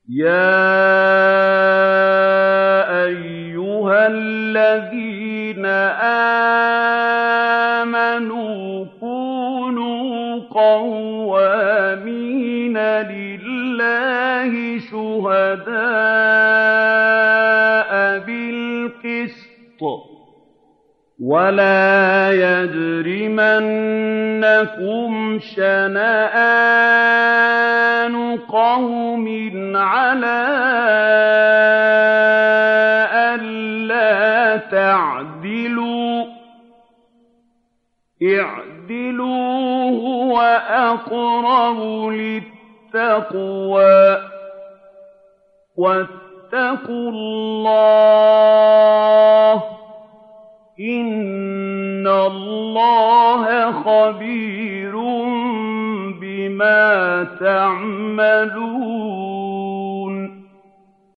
يَا أَيُّهَا الَّذِينَ آمَنُوا كُونُوا قَوَّامِينَ لِلَّهِ شُهَدَاءَ بِالْقِسْطِ ۖ وَلَا يَجْرِمَنَّكُمْ شَنَآنُ قَوْمٍ عَلَىٰ أَلَّا تَعْدِلُوا ۚ اعْدِلُوا هُوَ أَقْرَبُ لِلتَّقْوَىٰ ۖ وَاتَّقُوا اللَّهَ ۚ إِنَّ اللَّهَ خَبِيرٌ بِمَا تَعْمَلُونَ